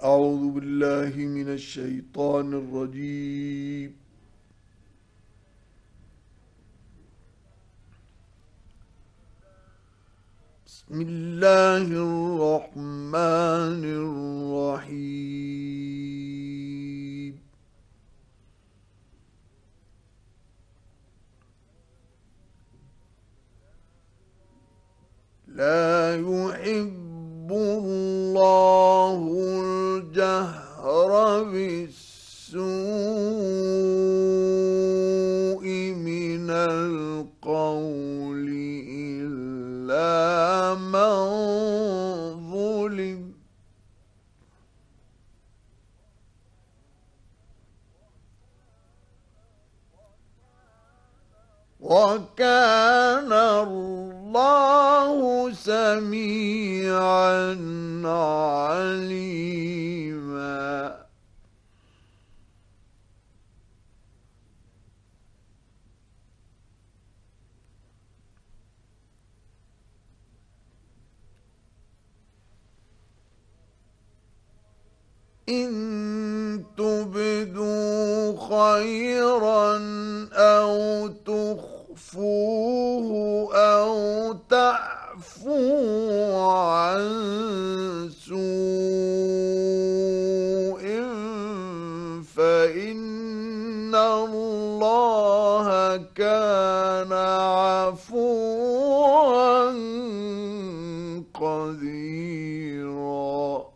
أعوذ بالله من الشيطان الرجيم. بسم الله الرحمن الرحيم. لا يحب الله الجهر بالسوء من القول إلا من ظلم. وكان الله سميعا عليما. إن تبدوا خيرا أو تخفوه أو تعفوا عن سوء فإن الله كان عفوا قديرا.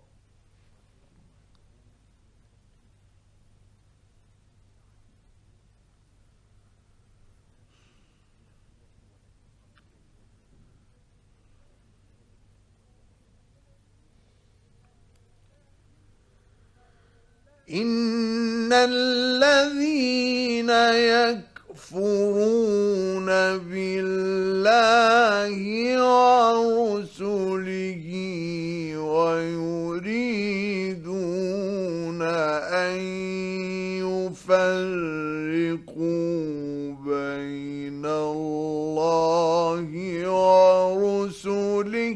إن الذين يكفرون بالله ورسله ويريدون أن يفرقوا بين الله ورسله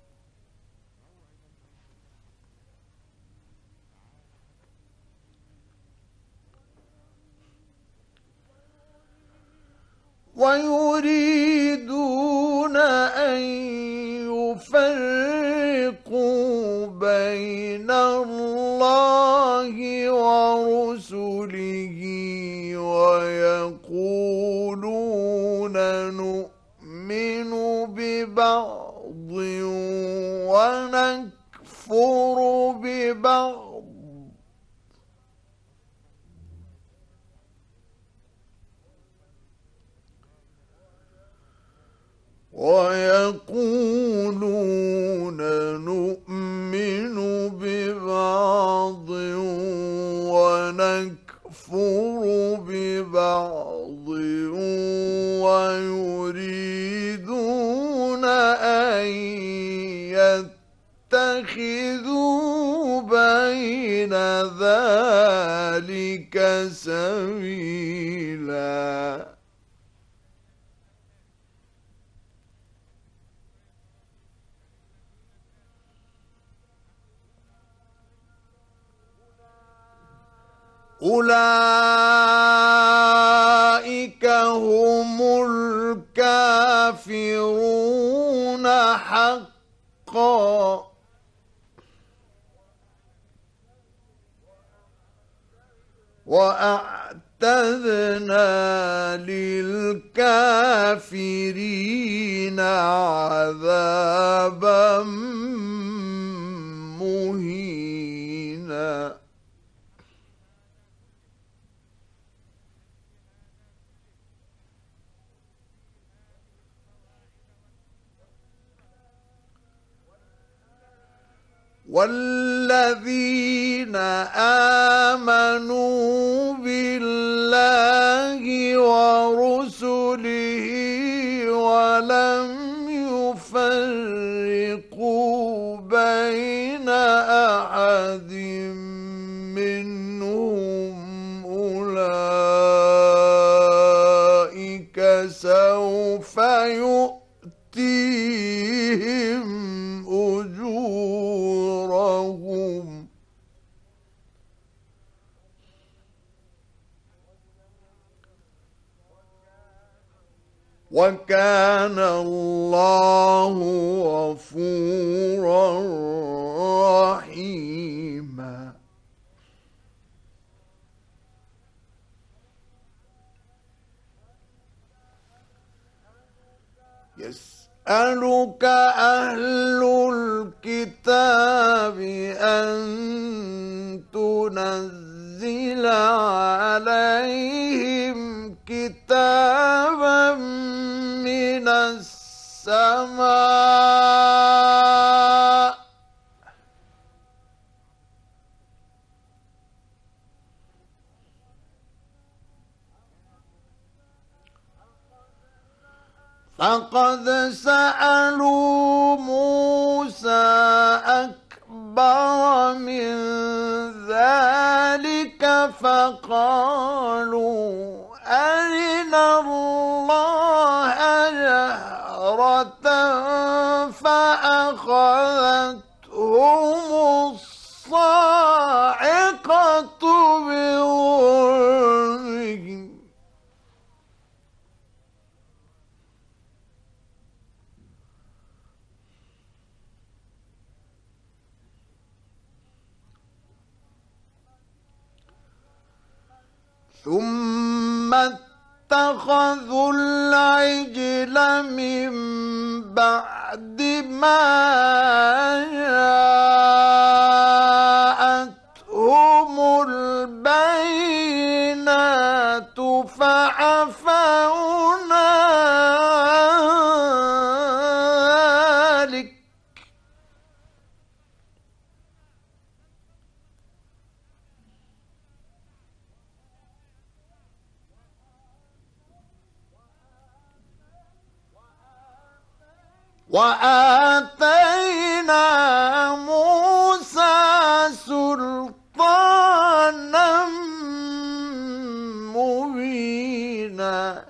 ويقولون نؤمن ببعض ونكفر ببعض ويقولون نؤمن ببعض ونكفر ببعض ويريدون أن يتخذوا بين ذلك سبيلا. أولئك هم الكافرون حقا. وأعتدنا للكافرين عذابا مهينا. والذين آمنوا بالله ورسله ولم يفرقوا بين أحد منهم أولئك سوف يؤتيهم أجورهم وكان الله غفورا رحيما. يسألك أهل الكتاب أن تنزل عليهم كتابا من السماء فقد سألوا موسى أكبر من ذلك فقالوا أرنا الله جهرة فأخذتهم الصاعقة بظلمهم ثم اتخذوا العجل من بعد ما جاءتهم البينات فعفونا عن ذلك وآتينا موسى سلطانا مبينا.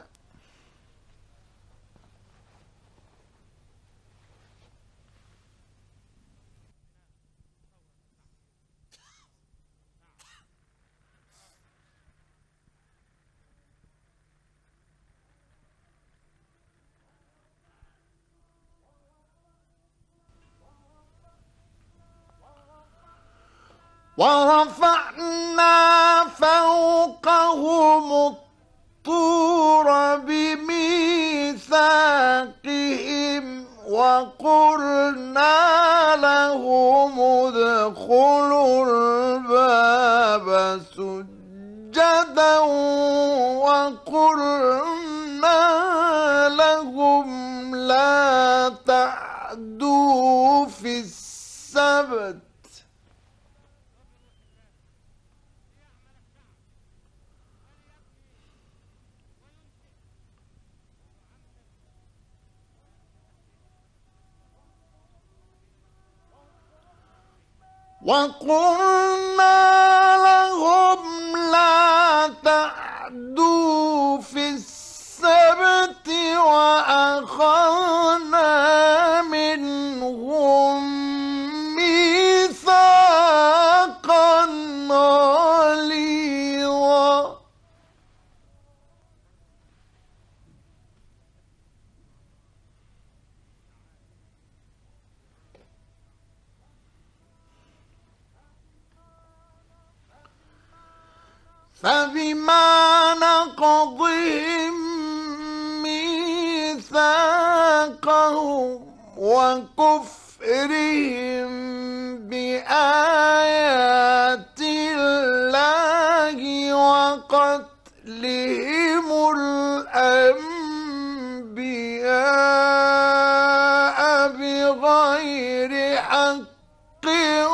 ورفعنا فوقهم الطور بميثاقهم وقلنا لهم ادخلوا الباب سجدا وقلنا لهم لا تعدوا في السبت وقلنا لهم لا تعدوا في السبت وأخذنا منهم ميثاقا غليظا. فبما نقضهم ميثاقهم وكفرهم بآيات الله وقتلهم الأنبياء بغير حق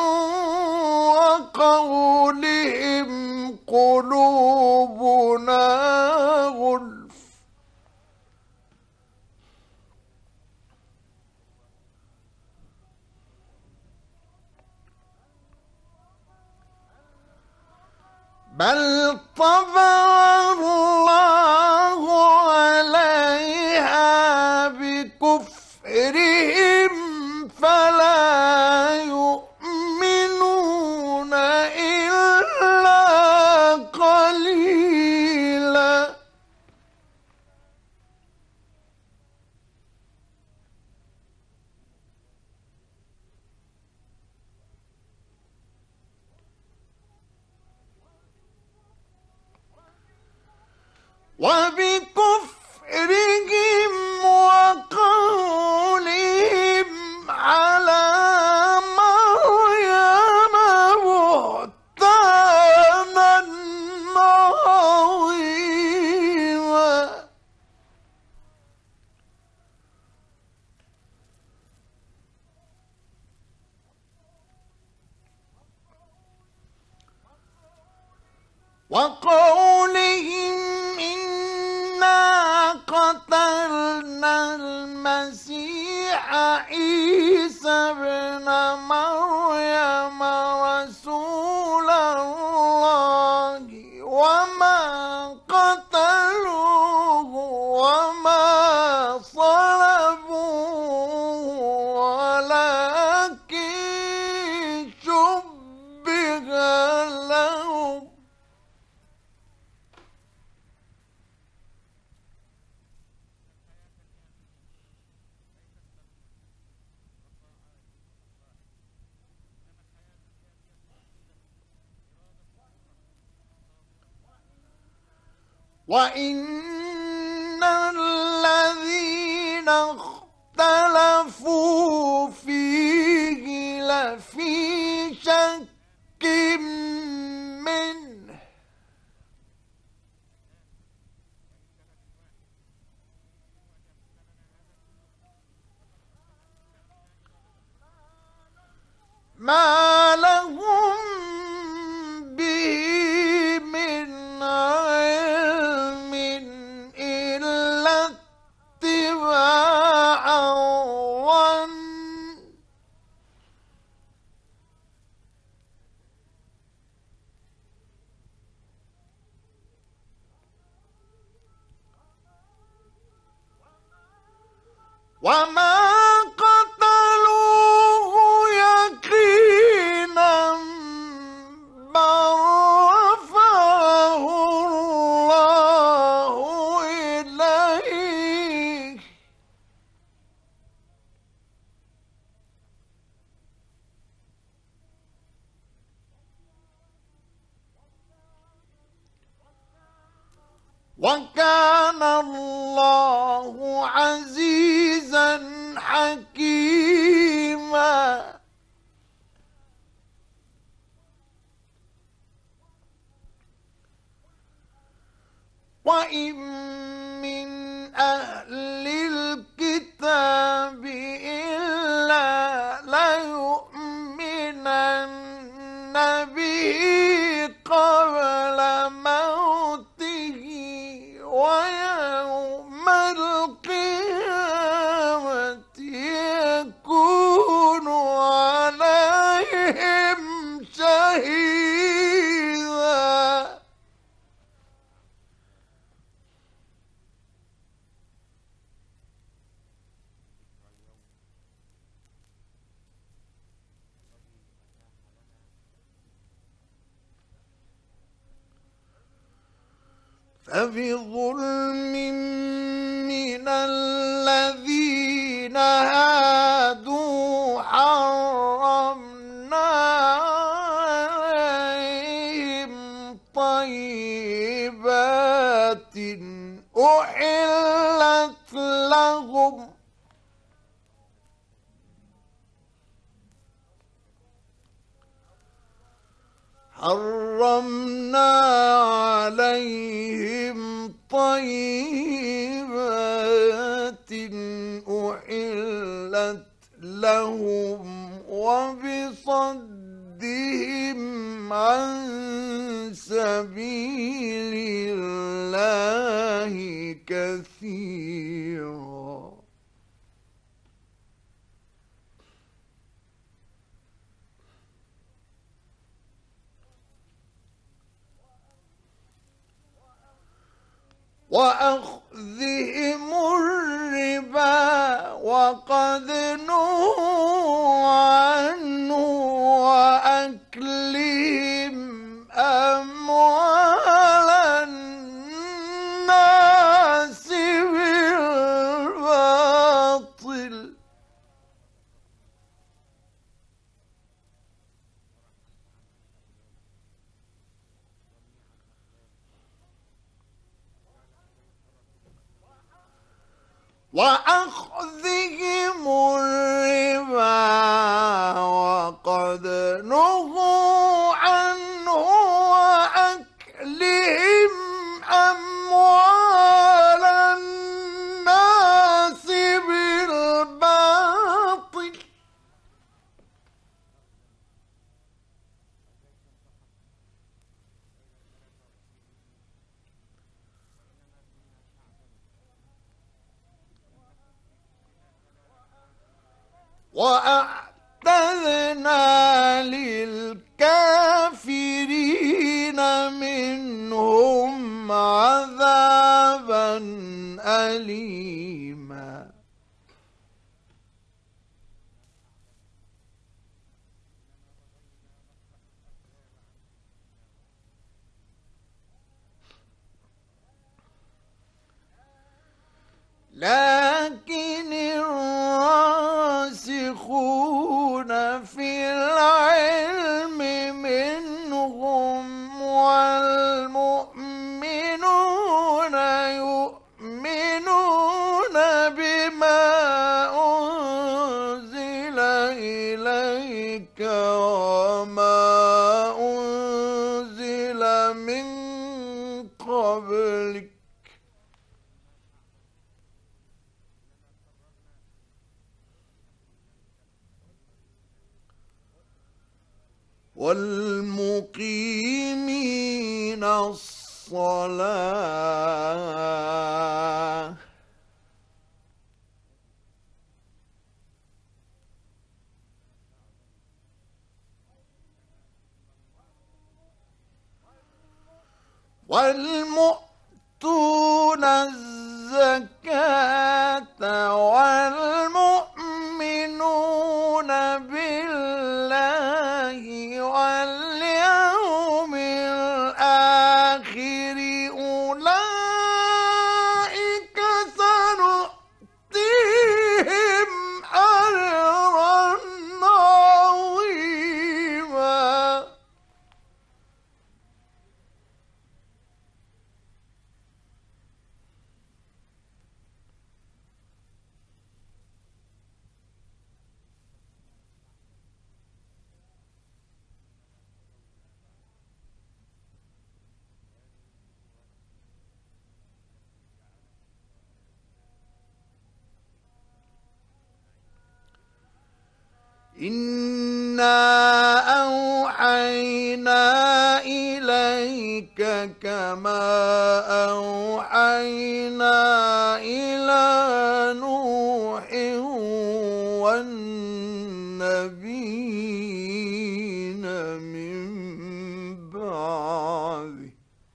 وقولهم قلوبنا غلف بل طبع الله عليها بكفرهم فلا يؤمنون إلا قليلا. وبكفرهم وقولهم على مريم بهتانا عظيما. وقولهم إنا قتلنا المسيح عيسى ابن مريم رسول الله وما قتلوه وما صلبوه ولكن شبه لهم. وإن الذين اختلفوا فيه لفي شك منه ما لهم به من علم إلا اتباع الظن وما قتلوه يقينا بل رفعه الله إليه. وكان الله عزيزا حكيما. وإن من أهل الكتاب إلا ليؤمنن به قبل موته ويوم القيامة يكون عليهم شهيدا. فبظلم من الذين هادوا حرمنا عليهم طيبات أحلت لهم طيبات أحلت لهم وبصدهم عن سبيل الله كثيرا. وأخذهم الربا وقد نهوا عنه وأكلهم أموال الناس بالباطل وأخذهم الربا وقد نهوا عنه وأكلهم أموال الناس بالباطل وأعتدنا للكافرين منهم عذابا أليما لكن الراسخون في العلم منهم والمؤمنون يؤمنون بما أنزل إليك وما أنزل من قبلك والمقيمين الصلاة والمؤتون الزكاة والمؤمنون بالله واليوم الآخر أولئك سنؤتيهم أجرا عظيما إنا أوحينا إليك كما أوحينا إلى نوح والنبيين من بعده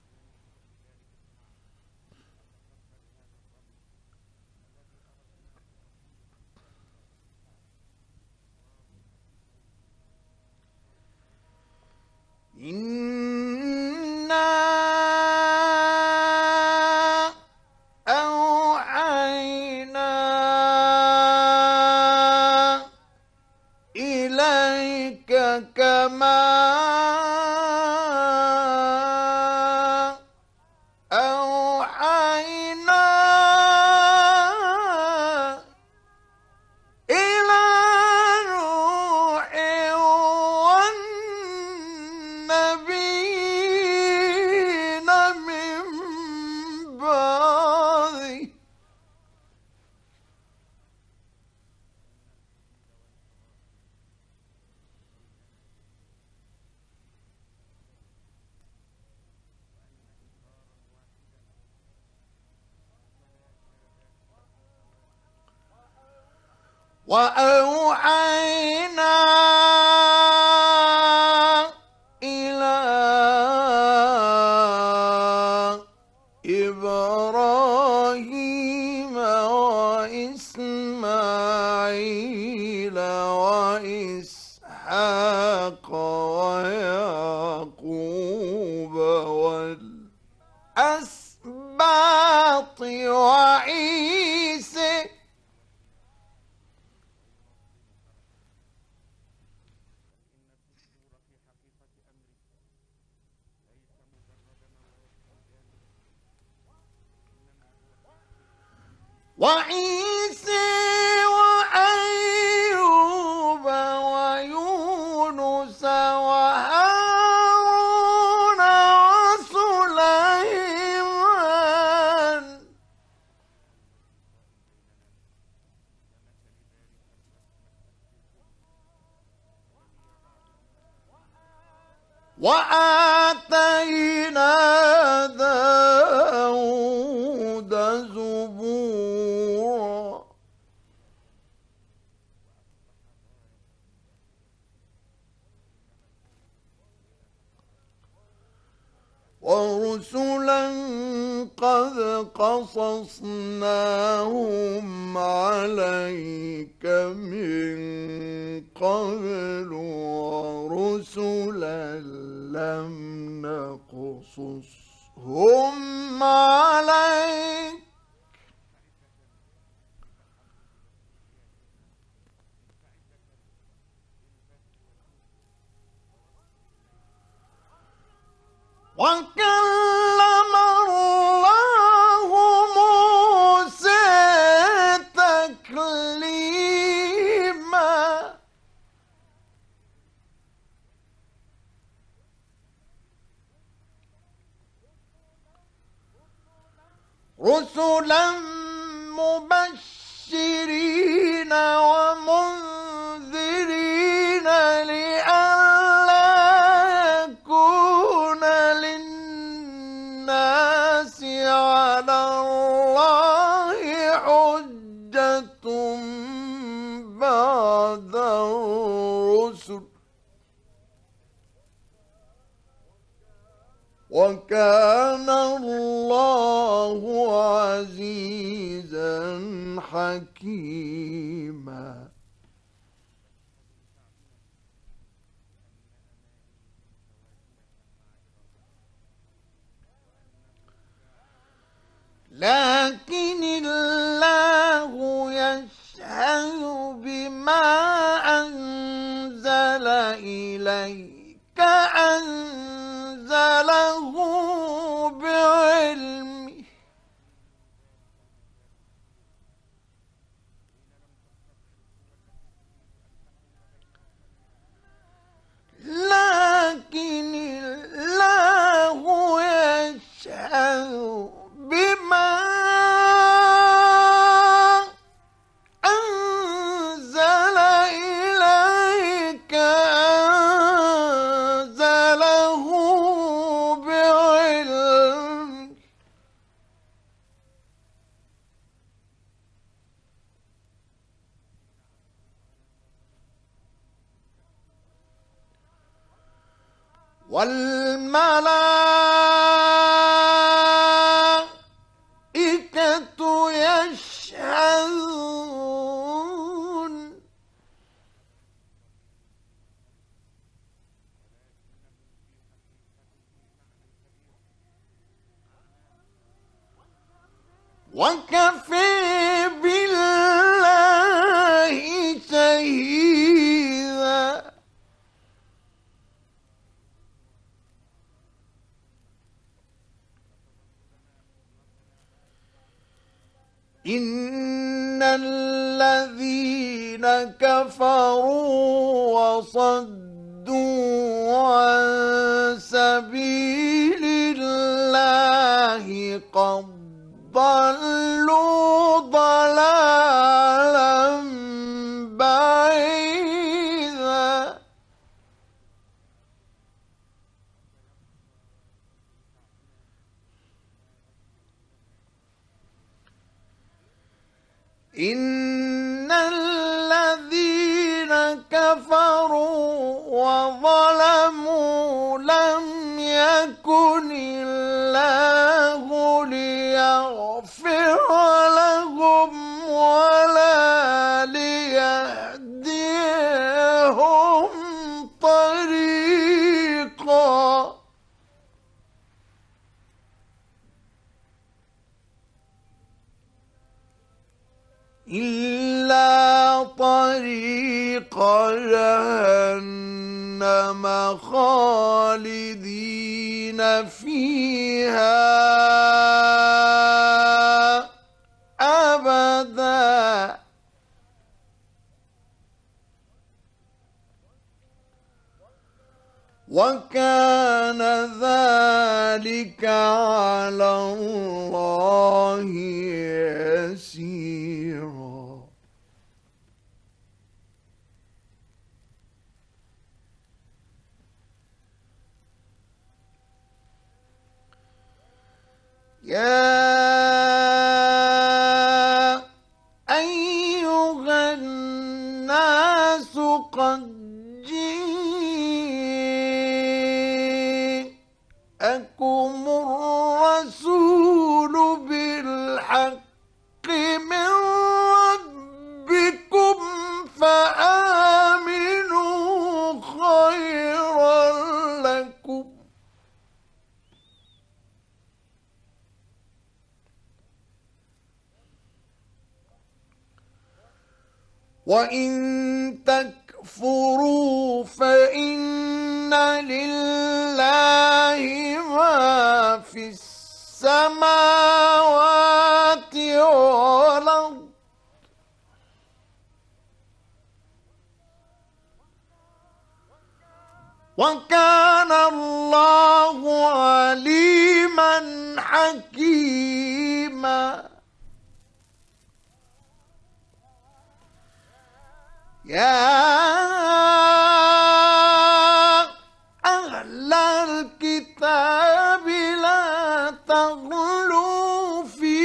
إنا أوحينا إليك كما أوحينا إلى نوح والنبيين من بعده وأوحينا إلى إبراهيم وإسماعيل وإسحاق ويعقوب والأسباط وعيسى وعيسى وآتينا داود زبورا ورسلا قد قصصناهم عليك من قبل ورسلا لم نقصصهم عليك وكلم الله موسى تكليما رسلا مبشرين ومنذرين لئلا يكون للناس على الله حجة بعد الرسل وكان الله عزيزا حكيما لكن الله يشهد بما أنزل إليك أنزله بعلمه لكن الله يشهد بما أنزل إليك أنزله بعلمه والملائكة يشهدون وكفى بالله شهيدا إن الذين كفروا وصدوا عن سبيل الله قد ضلوا ضلالا بعيدا إن الذين كفروا وظلموا لم يكن الله ليغفر لهم ولا ليهديهم طريقا إلا طريق جهنم خالدين فيها أبدا وكان ذلك على الله يسيرا يا أيها الناس قد جاءكم الرسول بالحق من ربكم فآمنوا خيرا لكم وإن تكفروا فإن لله ما في السماوات والأرض وكان الله عليما حكيما يا أهل الكتاب لا تغلوا في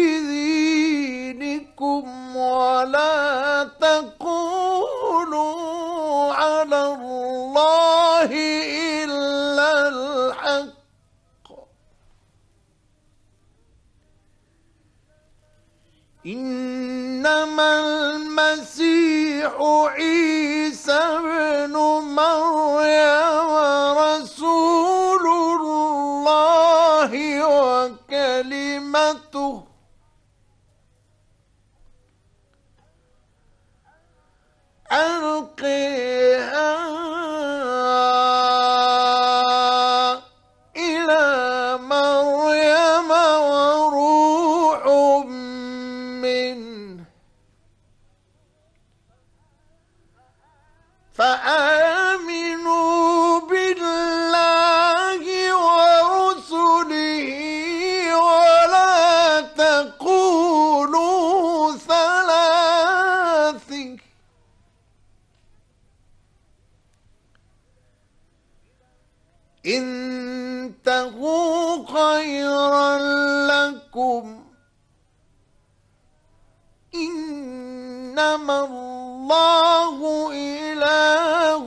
دينكم ولا تقولوا على الله إلا الحق إنما المسيح عيسى ابن مريم رسول الله وكلمته ألقيها إلى مريم وروح منه فآمنوا بالله ورسله ولا تقولوا ثلاث انتهوا خيرا لكم إنما الله إله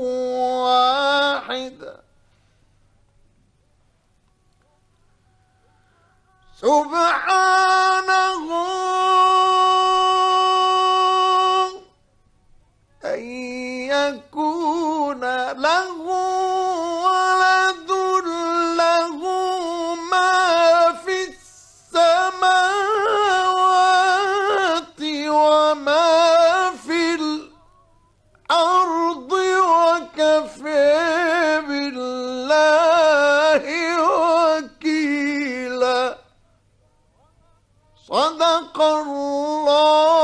واحد سبحانه أن يكون له ولد له ما في السماوات وما في الأرض وكفى بالله وكيلا صدق الله